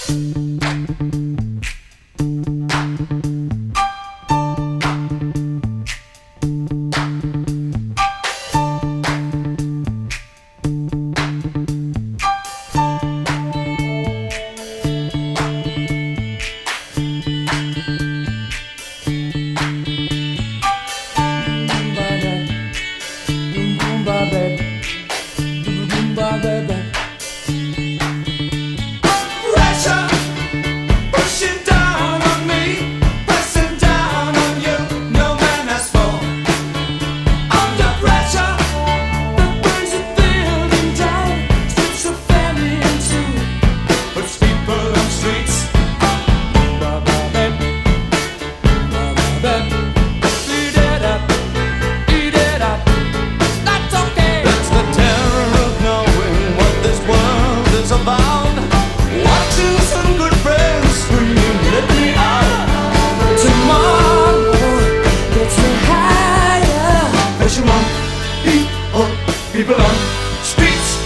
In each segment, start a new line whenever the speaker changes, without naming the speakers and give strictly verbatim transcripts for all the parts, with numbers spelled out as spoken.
People on streets.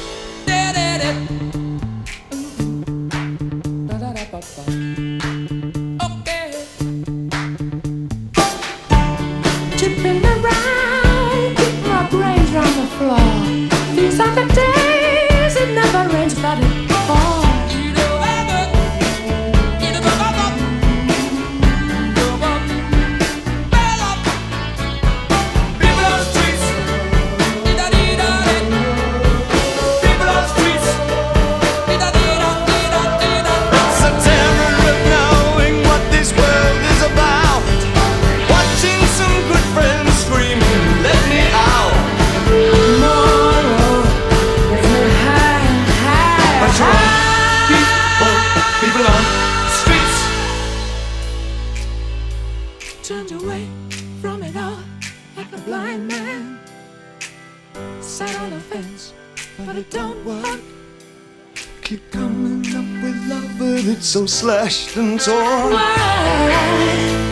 Okay. Tipping around, keep my brains on the floor. These are the days it never rains, but it falls. Turned away from it all like a blind man. Sat on the fence, but it don't work.
Keep coming up with love, but it's so slashed and torn.
Why?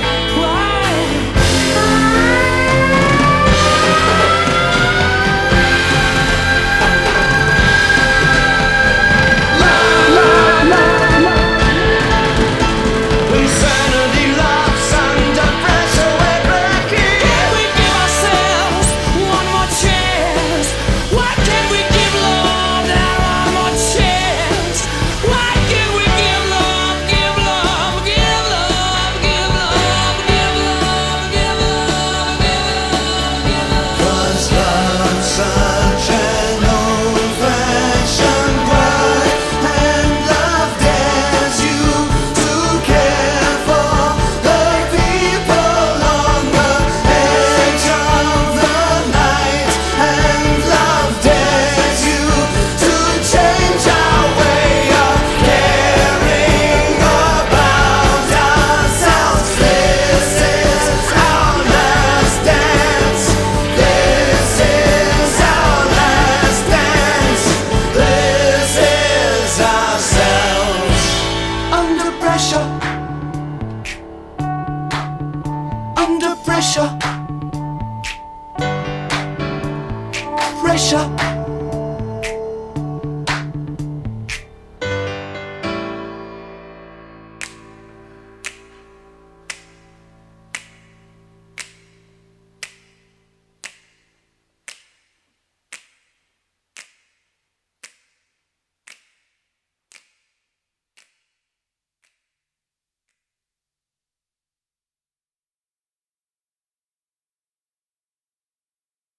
Pressure.